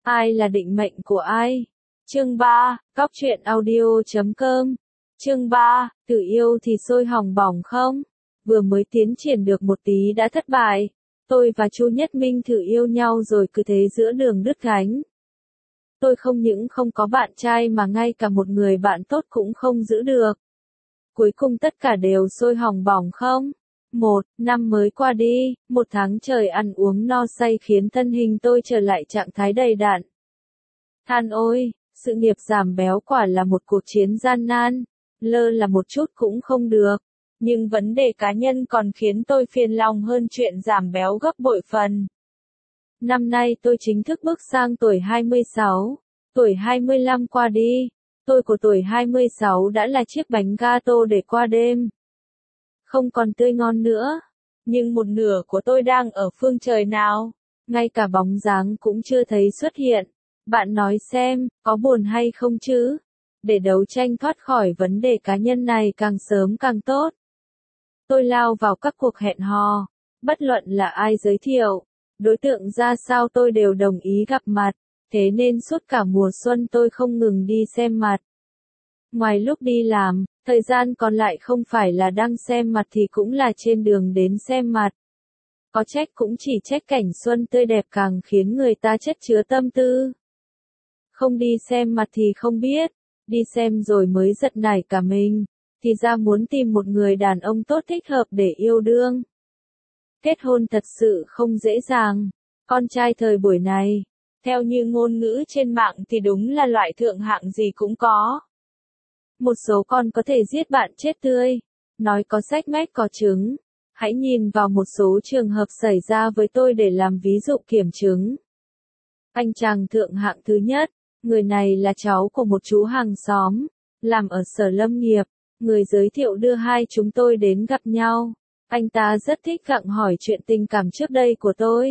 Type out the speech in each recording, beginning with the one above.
Ai là định mệnh của ai? Chương 3, Cóc truyện audio.com. Chương 3, tự yêu thì sôi hỏng bỏng không? Vừa mới tiến triển được một tí đã thất bại. Tôi và Chu Nhất Minh thử yêu nhau rồi cứ thế giữa đường đứt gánh. Tôi không những không có bạn trai mà ngay cả một người bạn tốt cũng không giữ được. Cuối cùng tất cả đều sôi hỏng bỏng không? Năm mới qua đi, 1 tháng trời ăn uống no say khiến thân hình tôi trở lại trạng thái đầy đặn. Than ôi, sự nghiệp giảm béo quả là một cuộc chiến gian nan, lơ là một chút cũng không được. Nhưng vấn đề cá nhân còn khiến tôi phiền lòng hơn chuyện giảm béo gấp bội phần. Năm nay tôi chính thức bước sang tuổi 26, tuổi 25 qua đi, tôi của tuổi 26 đã là chiếc bánh gato để qua đêm. Không còn tươi ngon nữa, nhưng một nửa của tôi đang ở phương trời nào, ngay cả bóng dáng cũng chưa thấy xuất hiện. Bạn nói xem, có buồn hay không chứ? Để đấu tranh thoát khỏi vấn đề cá nhân này càng sớm càng tốt. Tôi lao vào các cuộc hẹn hò, bất luận là ai giới thiệu, đối tượng ra sao tôi đều đồng ý gặp mặt, thế nên suốt cả mùa xuân tôi không ngừng đi xem mặt. Ngoài lúc đi làm, thời gian còn lại không phải là đang xem mặt thì cũng là trên đường đến xem mặt. Có trách cũng chỉ trách cảnh xuân tươi đẹp càng khiến người ta chất chứa tâm tư. Không đi xem mặt thì không biết, đi xem rồi mới giật nảy cả mình, thì ra muốn tìm một người đàn ông tốt thích hợp để yêu đương. Kết hôn thật sự không dễ dàng, con trai thời buổi này, theo như ngôn ngữ trên mạng thì đúng là loại thượng hạng gì cũng có. Một số con có thể giết bạn chết tươi, nói có sách mách có chứng. Hãy nhìn vào một số trường hợp xảy ra với tôi để làm ví dụ kiểm chứng. Anh chàng thượng hạng thứ nhất, người này là cháu của một chú hàng xóm, làm ở sở lâm nghiệp, người giới thiệu đưa hai chúng tôi đến gặp nhau. Anh ta rất thích gặng hỏi chuyện tình cảm trước đây của tôi.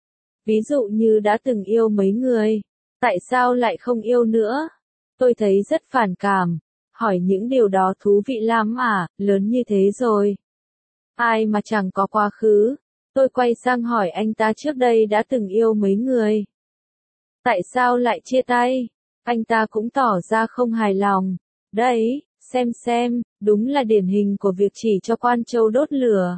Ví dụ như đã từng yêu mấy người, tại sao lại không yêu nữa? Tôi thấy rất phản cảm, hỏi những điều đó thú vị lắm à, lớn như thế rồi. Ai mà chẳng có quá khứ. Tôi quay sang hỏi anh ta trước đây đã từng yêu mấy người. Tại sao lại chia tay? Anh ta cũng tỏ ra không hài lòng. Đấy, xem, đúng là điển hình của việc chỉ cho quan châu đốt lửa,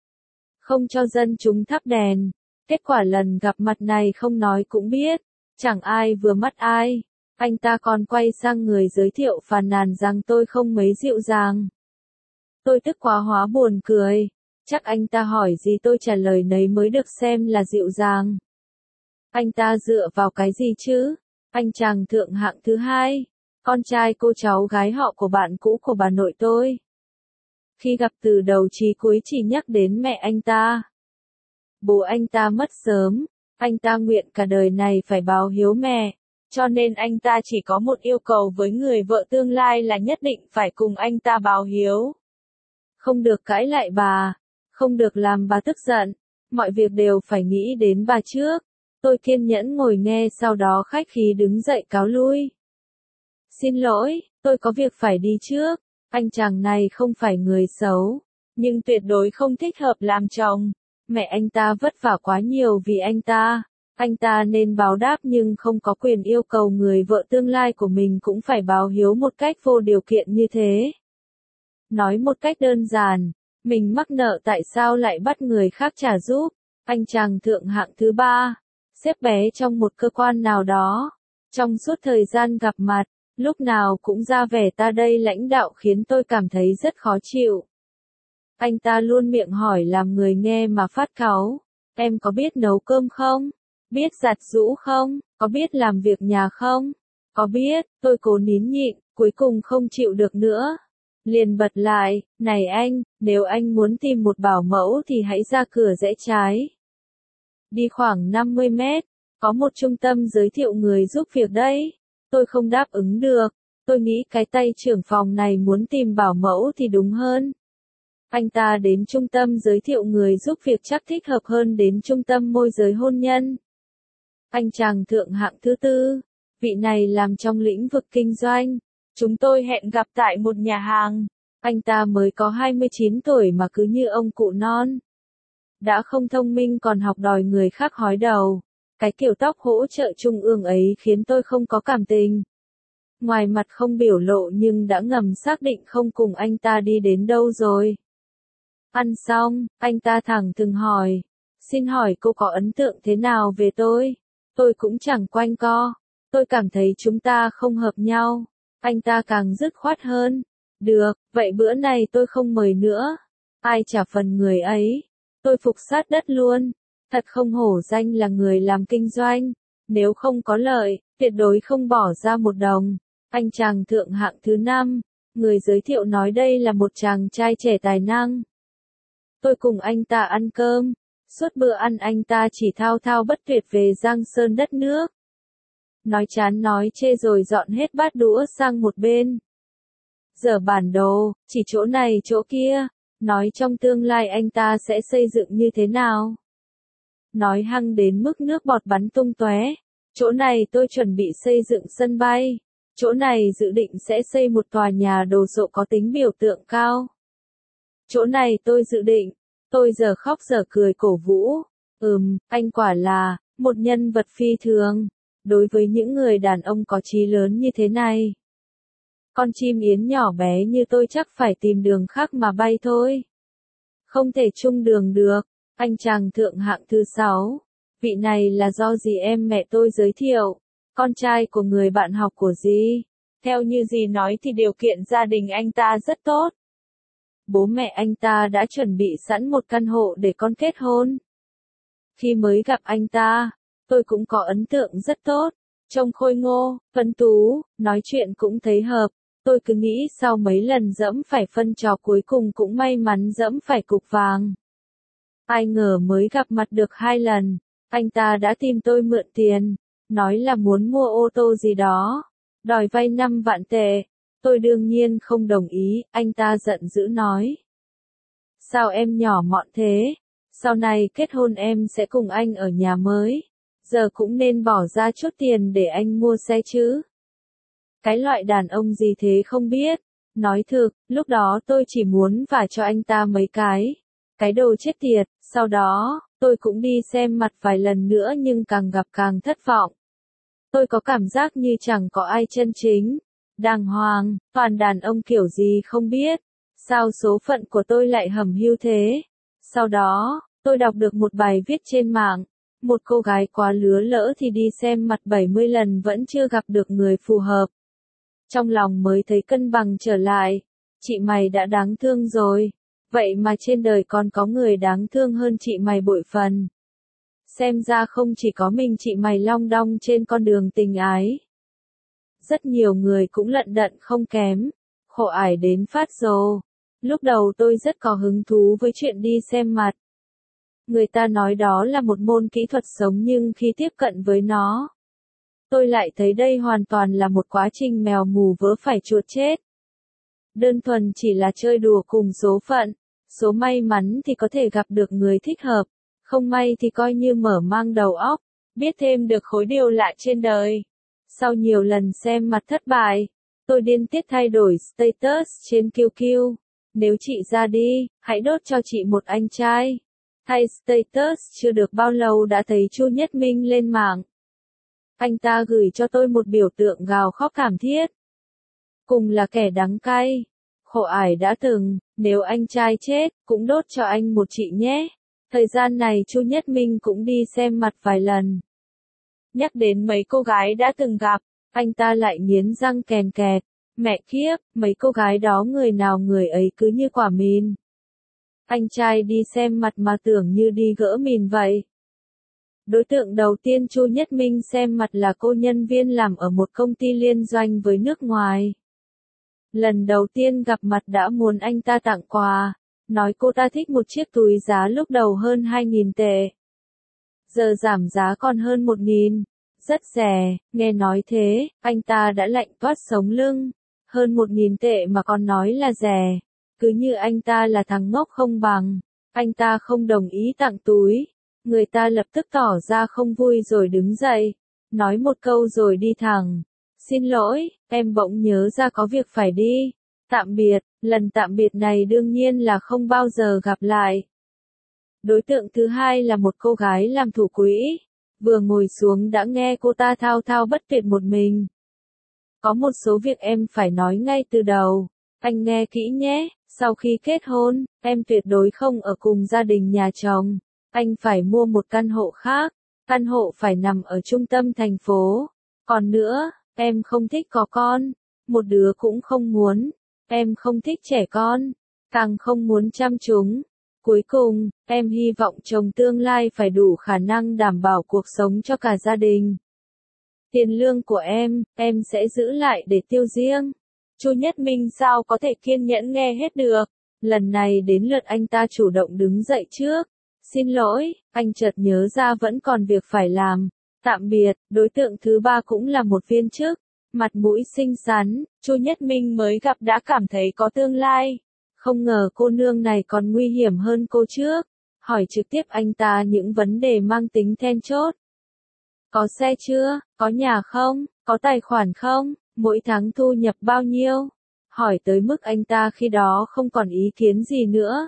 không cho dân chúng thắp đèn. Kết quả lần gặp mặt này không nói cũng biết, chẳng ai vừa mắt ai. Anh ta còn quay sang người giới thiệu phàn nàn rằng tôi không mấy dịu dàng. Tôi tức quá hóa buồn cười, chắc anh ta hỏi gì tôi trả lời nấy mới được xem là dịu dàng. Anh ta dựa vào cái gì chứ? Anh chàng thượng hạng thứ hai, con trai cô cháu gái họ của bạn cũ của bà nội tôi. Khi gặp từ đầu chí cuối chỉ nhắc đến mẹ anh ta. Bố anh ta mất sớm, anh ta nguyện cả đời này phải báo hiếu mẹ, cho nên anh ta chỉ có một yêu cầu với người vợ tương lai là nhất định phải cùng anh ta báo hiếu. Không được cãi lại bà, không được làm bà tức giận, mọi việc đều phải nghĩ đến bà trước. Tôi kiên nhẫn ngồi nghe sau đó khách khí đứng dậy cáo lui. Xin lỗi, tôi có việc phải đi trước, anh chàng này không phải người xấu, nhưng tuyệt đối không thích hợp làm chồng. Mẹ anh ta vất vả quá nhiều vì anh ta nên báo đáp nhưng không có quyền yêu cầu người vợ tương lai của mình cũng phải báo hiếu một cách vô điều kiện như thế. Nói một cách đơn giản, mình mắc nợ tại sao lại bắt người khác trả giúp? Anh chàng thượng hạng thứ ba, xếp bé trong một cơ quan nào đó. Trong suốt thời gian gặp mặt, lúc nào cũng ra vẻ ta đây lãnh đạo khiến tôi cảm thấy rất khó chịu. Anh ta luôn miệng hỏi làm người nghe mà phát cáu. Em có biết nấu cơm không? Biết giặt giũ không? Có biết làm việc nhà không? Có biết, tôi cố nín nhịn, cuối cùng không chịu được nữa. Liền bật lại, này anh, nếu anh muốn tìm một bảo mẫu thì hãy ra cửa rẽ trái. Đi khoảng 50 mét, có một trung tâm giới thiệu người giúp việc đấy. Tôi không đáp ứng được, tôi nghĩ cái tay trưởng phòng này muốn tìm bảo mẫu thì đúng hơn. Anh ta đến trung tâm giới thiệu người giúp việc chắc thích hợp hơn đến trung tâm môi giới hôn nhân. Anh chàng thượng hạng thứ tư, vị này làm trong lĩnh vực kinh doanh. Chúng tôi hẹn gặp tại một nhà hàng. Anh ta mới có 29 tuổi mà cứ như ông cụ non. Đã không thông minh còn học đòi người khác hói đầu. Cái kiểu tóc hỗ trợ trung ương ấy khiến tôi không có cảm tình. Ngoài mặt không biểu lộ nhưng đã ngầm xác định không cùng anh ta đi đến đâu rồi. Ăn xong, anh ta thẳng thừng hỏi. Xin hỏi cô có ấn tượng thế nào về tôi? Tôi cũng chẳng quanh co. Tôi cảm thấy chúng ta không hợp nhau. Anh ta càng dứt khoát hơn. Được, vậy bữa này tôi không mời nữa. Ai trả phần người ấy? Tôi phục sát đất luôn. Thật không hổ danh là người làm kinh doanh. Nếu không có lợi, tuyệt đối không bỏ ra một đồng. Anh chàng thượng hạng thứ 5. Người giới thiệu nói đây là một chàng trai trẻ tài năng. Tôi cùng anh ta ăn cơm. Suốt bữa ăn anh ta chỉ thao thao bất tuyệt về Giang Sơn đất nước. Nói chán nói chê rồi dọn hết bát đũa sang một bên. Dở bản đồ, chỉ chỗ này chỗ kia. Nói trong tương lai anh ta sẽ xây dựng như thế nào. Nói hăng đến mức nước bọt bắn tung tóe. Chỗ này tôi chuẩn bị xây dựng sân bay. Chỗ này dự định sẽ xây một tòa nhà đồ sộ có tính biểu tượng cao. Chỗ này tôi dự định. Tôi giờ khóc giờ cười cổ vũ. Anh quả là một nhân vật phi thường. Đối với những người đàn ông có chí lớn như thế này. Con chim yến nhỏ bé như tôi chắc phải tìm đường khác mà bay thôi. Không thể chung đường được. Anh chàng thượng hạng thứ 6. Vị này là do dì em mẹ tôi giới thiệu. Con trai của người bạn học của dì. Theo như dì nói thì điều kiện gia đình anh ta rất tốt. Bố mẹ anh ta đã chuẩn bị sẵn một căn hộ để con kết hôn. Khi mới gặp anh ta, tôi cũng có ấn tượng rất tốt. Trông khôi ngô, tuấn tú, nói chuyện cũng thấy hợp. Tôi cứ nghĩ sau mấy lần dẫm phải phân trò cuối cùng cũng may mắn dẫm phải cục vàng. Ai ngờ mới gặp mặt được 2 lần, anh ta đã tìm tôi mượn tiền, nói là muốn mua ô tô gì đó, đòi vay 5 vạn tệ. Tôi đương nhiên không đồng ý, anh ta giận dữ nói. Sao em nhỏ mọn thế? Sau này kết hôn em sẽ cùng anh ở nhà mới. Giờ cũng nên bỏ ra chút tiền để anh mua xe chứ. Cái loại đàn ông gì thế không biết. Nói thực, lúc đó tôi chỉ muốn vả cho anh ta mấy cái đồ chết tiệt. Sau đó, tôi cũng đi xem mặt vài lần nữa nhưng càng gặp càng thất vọng. Tôi có cảm giác như chẳng có ai chân chính, đàng hoàng, toàn đàn ông kiểu gì không biết. Sao số phận của tôi lại hẩm hiu thế? Sau đó, tôi đọc được một bài viết trên mạng. Một cô gái quá lứa lỡ thì đi xem mặt 70 lần vẫn chưa gặp được người phù hợp. Trong lòng mới thấy cân bằng trở lại. Chị mày đã đáng thương rồi. Vậy mà trên đời còn có người đáng thương hơn chị mày bội phần. Xem ra không chỉ có mình chị mày long đong trên con đường tình ái. Rất nhiều người cũng lận đận không kém. Khổ ải đến phát rồ. Lúc đầu tôi rất có hứng thú với chuyện đi xem mặt. Người ta nói đó là một môn kỹ thuật sống nhưng khi tiếp cận với nó, tôi lại thấy đây hoàn toàn là một quá trình mèo mù vớ phải chuột chết. Đơn thuần chỉ là chơi đùa cùng số phận. Số may mắn thì có thể gặp được người thích hợp. Không may thì coi như mở mang đầu óc. Biết thêm được khối điều lạ trên đời. Sau nhiều lần xem mặt thất bại, tôi điên tiết thay đổi status trên QQ. Nếu chị ra đi, hãy đốt cho chị một anh trai. Thay status chưa được bao lâu đã thấy Chu Nhất Minh lên mạng. Anh ta gửi cho tôi một biểu tượng gào khóc thảm thiết. Cùng là kẻ đắng cay. Khổ ải đã từng, nếu anh trai chết, cũng đốt cho anh một chị nhé. Thời gian này Chu Nhất Minh cũng đi xem mặt vài lần. Nhắc đến mấy cô gái đã từng gặp, anh ta lại nghiến răng kèn kẹt. Mẹ kiếp, mấy cô gái đó người nào người ấy cứ như quả mìn. Anh trai đi xem mặt mà tưởng như đi gỡ mìn vậy. Đối tượng đầu tiên Chu Nhất Minh xem mặt là cô nhân viên làm ở một công ty liên doanh với nước ngoài. Lần đầu tiên gặp mặt đã muốn anh ta tặng quà, nói cô ta thích một chiếc túi giá lúc đầu hơn 2.000 tệ. Giờ giảm giá còn hơn 1.000, rất rẻ, nghe nói thế, anh ta đã lạnh toát sống lưng. Hơn 1.000 tệ mà còn nói là rẻ, cứ như anh ta là thằng ngốc không bằng. Anh ta không đồng ý tặng túi, người ta lập tức tỏ ra không vui rồi đứng dậy, nói một câu rồi đi thẳng. Xin lỗi, em bỗng nhớ ra có việc phải đi. Tạm biệt, lần tạm biệt này đương nhiên là không bao giờ gặp lại. Đối tượng thứ hai là một cô gái làm thủ quỹ. Vừa ngồi xuống đã nghe cô ta thao thao bất tuyệt một mình. Có một số việc em phải nói ngay từ đầu. Anh nghe kỹ nhé, sau khi kết hôn, em tuyệt đối không ở cùng gia đình nhà chồng. Anh phải mua một căn hộ khác. Căn hộ phải nằm ở trung tâm thành phố. Còn nữa, em không thích có con. Một đứa cũng không muốn. Em không thích trẻ con. Càng không muốn chăm chúng. Cuối cùng, em hy vọng chồng tương lai phải đủ khả năng đảm bảo cuộc sống cho cả gia đình. Tiền lương của em sẽ giữ lại để tiêu riêng. Chu Nhất Minh sao có thể kiên nhẫn nghe hết được. Lần này đến lượt anh ta chủ động đứng dậy trước. Xin lỗi, anh chợt nhớ ra vẫn còn việc phải làm. Tạm biệt, đối tượng thứ ba cũng là một viên chức. Mặt mũi xinh xắn, Chu Nhất Minh mới gặp đã cảm thấy có tương lai. Không ngờ cô nương này còn nguy hiểm hơn cô trước. Hỏi trực tiếp anh ta những vấn đề mang tính then chốt. Có xe chưa? Có nhà không? Có tài khoản không? Mỗi tháng thu nhập bao nhiêu? Hỏi tới mức anh ta khi đó không còn ý kiến gì nữa.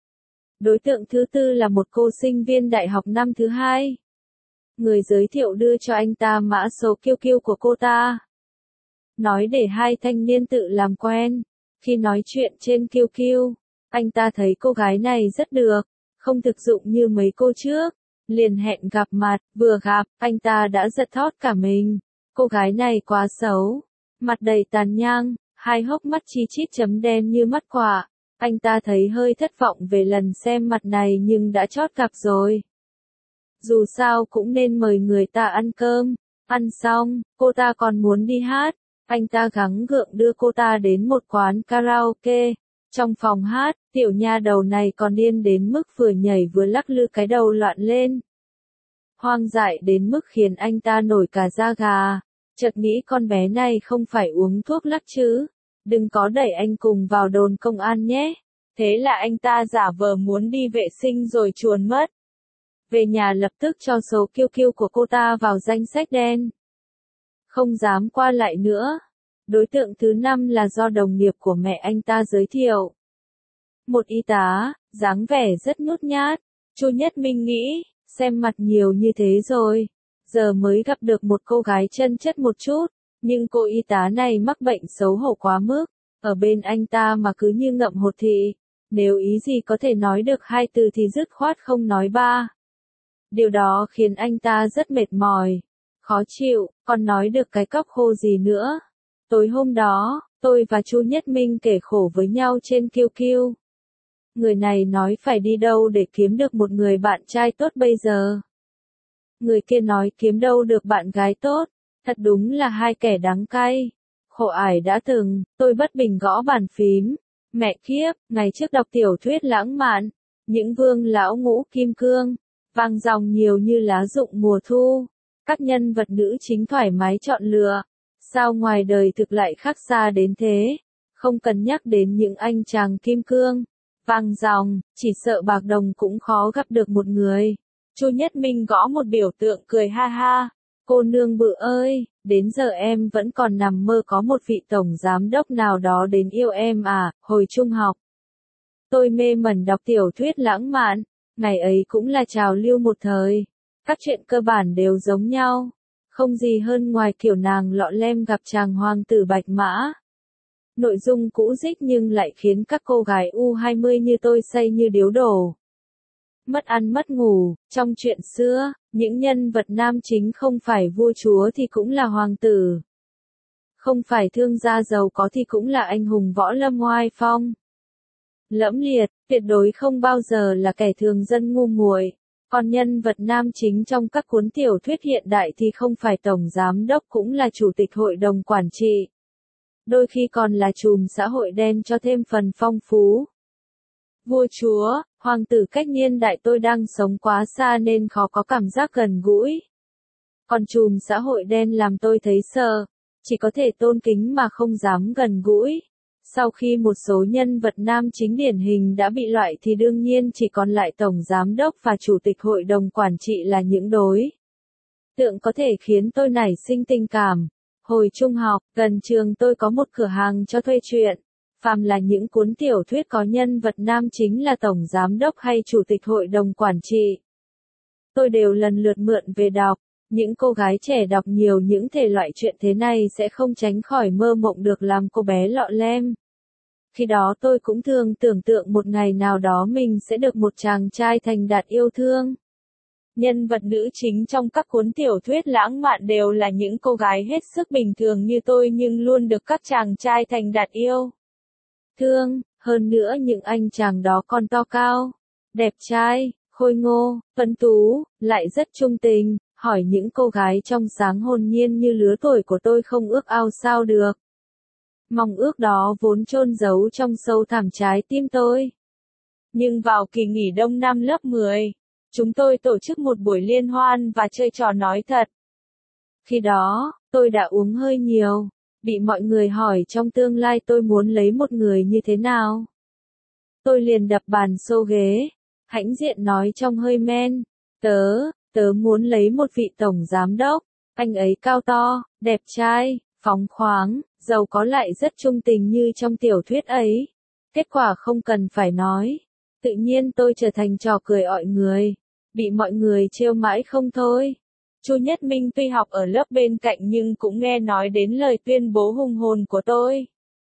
Đối tượng thứ tư là một cô sinh viên đại học năm thứ hai. Người giới thiệu đưa cho anh ta mã số QQ của cô ta. Nói để hai thanh niên tự làm quen. Khi nói chuyện trên QQ, anh ta thấy cô gái này rất được, không thực dụng như mấy cô trước. Liền hẹn gặp mặt, vừa gặp, anh ta đã giật thót cả mình. Cô gái này quá xấu, mặt đầy tàn nhang, hai hốc mắt chi chít chấm đen như mắt quạ. Anh ta thấy hơi thất vọng về lần xem mặt này nhưng đã chót gặp rồi. Dù sao cũng nên mời người ta ăn cơm. Ăn xong, cô ta còn muốn đi hát. Anh ta gắng gượng đưa cô ta đến một quán karaoke. Trong phòng hát, tiểu nha đầu này còn điên đến mức vừa nhảy vừa lắc lư cái đầu loạn lên. Hoang dại đến mức khiến anh ta nổi cả da gà. Chợt nghĩ con bé này không phải uống thuốc lắc chứ. Đừng có đẩy anh cùng vào đồn công an nhé. Thế là anh ta giả vờ muốn đi vệ sinh rồi chuồn mất. Về nhà lập tức cho số QQ của cô ta vào danh sách đen. Không dám qua lại nữa. Đối tượng thứ năm là do đồng nghiệp của mẹ anh ta giới thiệu. Một y tá, dáng vẻ rất nhút nhát. Chu Nhất Minh nghĩ, xem mặt nhiều như thế rồi. Giờ mới gặp được một cô gái chân chất một chút. Nhưng cô y tá này mắc bệnh xấu hổ quá mức. Ở bên anh ta mà cứ như ngậm hột thị. Nếu ý gì có thể nói được hai từ thì dứt khoát không nói ba. Điều đó khiến anh ta rất mệt mỏi. Khó chịu, còn nói được cái cóc khô gì nữa. Tối hôm đó, tôi và Chu Nhất Minh kể khổ với nhau trên QQ. Người này nói phải đi đâu để kiếm được một người bạn trai tốt bây giờ. Người kia nói kiếm đâu được bạn gái tốt. Thật đúng là hai kẻ đắng cay. Khổ ải đã từng, tôi bất bình gõ bàn phím. Mẹ kiếp, ngày trước đọc tiểu thuyết lãng mạn. Những vương lão ngũ kim cương. Vang dòng nhiều như lá rụng mùa thu. Các nhân vật nữ chính thoải mái chọn lựa. Sao ngoài đời thực lại khác xa đến thế? Không cần nhắc đến những anh chàng kim cương. Vang dòng, chỉ sợ bạc đồng cũng khó gặp được một người. Chu Nhất Minh gõ một biểu tượng cười ha ha. Cô nương bự ơi, đến giờ em vẫn còn nằm mơ có một vị tổng giám đốc nào đó đến yêu em à, hồi trung học. Tôi mê mẩn đọc tiểu thuyết lãng mạn, ngày ấy cũng là trào lưu một thời. Các chuyện cơ bản đều giống nhau. Không gì hơn ngoài kiểu nàng lọ lem gặp chàng hoàng tử bạch mã. Nội dung cũ rích nhưng lại khiến các cô gái U20 như tôi say như điếu đổ. Mất ăn mất ngủ, trong chuyện xưa, những nhân vật nam chính không phải vua chúa thì cũng là hoàng tử. Không phải thương gia giàu có thì cũng là anh hùng võ lâm oai phong. Lẫm liệt, tuyệt đối không bao giờ là kẻ thường dân ngu muội. Còn nhân vật nam chính trong các cuốn tiểu thuyết hiện đại thì không phải tổng giám đốc cũng là chủ tịch hội đồng quản trị. Đôi khi còn là trùm xã hội đen cho thêm phần phong phú. Vua chúa, hoàng tử cách niên đại tôi đang sống quá xa nên khó có cảm giác gần gũi. Còn trùm xã hội đen làm tôi thấy sợ, chỉ có thể tôn kính mà không dám gần gũi. Sau khi một số nhân vật nam chính điển hình đã bị loại thì đương nhiên chỉ còn lại tổng giám đốc và chủ tịch hội đồng quản trị là những đối tượng có thể khiến tôi nảy sinh tình cảm. Hồi trung học, gần trường tôi có một cửa hàng cho thuê truyện. Phàm là những cuốn tiểu thuyết có nhân vật nam chính là tổng giám đốc hay chủ tịch hội đồng quản trị. tôi đều lần lượt mượn về đọc. Những cô gái trẻ đọc nhiều những thể loại truyện thế này sẽ không tránh khỏi mơ mộng được làm cô bé lọ lem. Khi đó tôi cũng thường tưởng tượng một ngày nào đó mình sẽ được một chàng trai thành đạt yêu thương. Nhân vật nữ chính trong các cuốn tiểu thuyết lãng mạn đều là những cô gái hết sức bình thường như tôi nhưng luôn được các chàng trai thành đạt yêu thương, hơn nữa những anh chàng đó còn to cao, đẹp trai, khôi ngô, tuấn tú, lại rất trung tình, hỏi những cô gái trong sáng hồn nhiên như lứa tuổi của tôi không ước ao sao được. Mong ước đó vốn chôn giấu trong sâu thẳm trái tim tôi. Nhưng vào kỳ nghỉ đông năm lớp 10, chúng tôi tổ chức một buổi liên hoan và chơi trò nói thật. Khi đó, tôi đã uống hơi nhiều, bị mọi người hỏi trong tương lai tôi muốn lấy một người như thế nào. Tôi liền đập bàn xô ghế, hãnh diện nói trong hơi men, tớ muốn lấy một vị tổng giám đốc, anh ấy cao to, đẹp trai, phóng khoáng, giàu có lại rất trung tình như trong tiểu thuyết ấy. Kết quả không cần phải nói. Tự nhiên tôi trở thành trò cười ọi người, bị mọi người trêu mãi không thôi. Chu Nhất Minh tuy học ở lớp bên cạnh nhưng cũng nghe nói đến lời tuyên bố hùng hồn của tôi.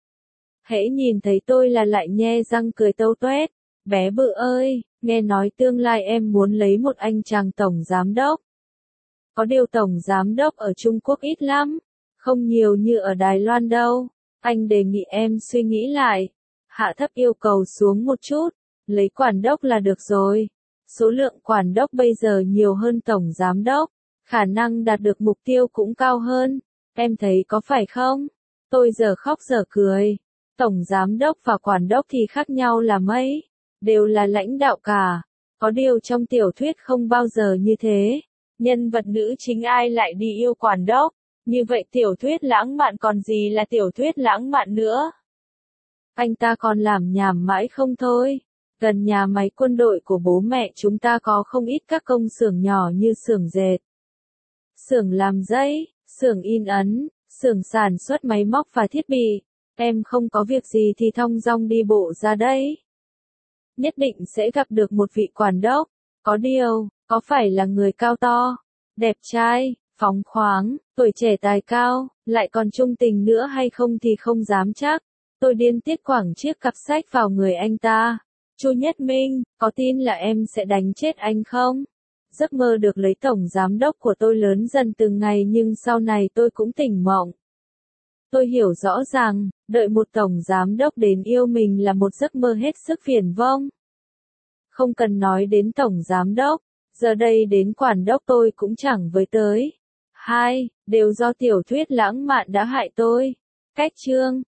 Hễ nhìn thấy tôi là lại nhe răng cười tâu toét. Bé bự ơi, nghe nói tương lai em muốn lấy một anh chàng tổng giám đốc. Có điều tổng giám đốc ở Trung Quốc ít lắm, không nhiều như ở Đài Loan đâu. Anh đề nghị em suy nghĩ lại, hạ thấp yêu cầu xuống một chút, lấy quản đốc là được rồi. Số lượng quản đốc bây giờ nhiều hơn tổng giám đốc, khả năng đạt được mục tiêu cũng cao hơn. Em thấy có phải không? Tôi giờ khóc giờ cười. Tổng giám đốc và quản đốc thì khác nhau là mấy, đều là lãnh đạo cả. Có điều trong tiểu thuyết không bao giờ như thế. Nhân vật nữ chính ai lại đi yêu quản đốc? Như vậy tiểu thuyết lãng mạn còn gì là tiểu thuyết lãng mạn nữa? Anh ta còn làm nhảm mãi không thôi. Gần nhà máy quân đội của bố mẹ chúng ta có không ít các công xưởng nhỏ như xưởng dệt, xưởng làm giấy, xưởng in ấn, xưởng sản xuất máy móc và thiết bị. Em không có việc gì thì thong dong đi bộ ra đây. Nhất định sẽ gặp được một vị quản đốc. Có điều, có phải là người cao to, đẹp trai, phóng khoáng, tuổi trẻ tài cao, lại còn trung tình nữa hay không thì không dám chắc. Tôi điên tiết quẳng chiếc cặp sách vào người anh ta. Chu Nhất Minh, có tin là em sẽ đánh chết anh không? Giấc mơ được lấy tổng giám đốc của tôi lớn dần từng ngày nhưng sau này tôi cũng tỉnh mộng. Tôi hiểu rõ rằng, đợi một tổng giám đốc đến yêu mình là một giấc mơ hết sức viển vông. Không cần nói đến tổng giám đốc, giờ đây đến quản đốc tôi cũng chẳng với tới. Đều do tiểu thuyết lãng mạn đã hại tôi. Cách chương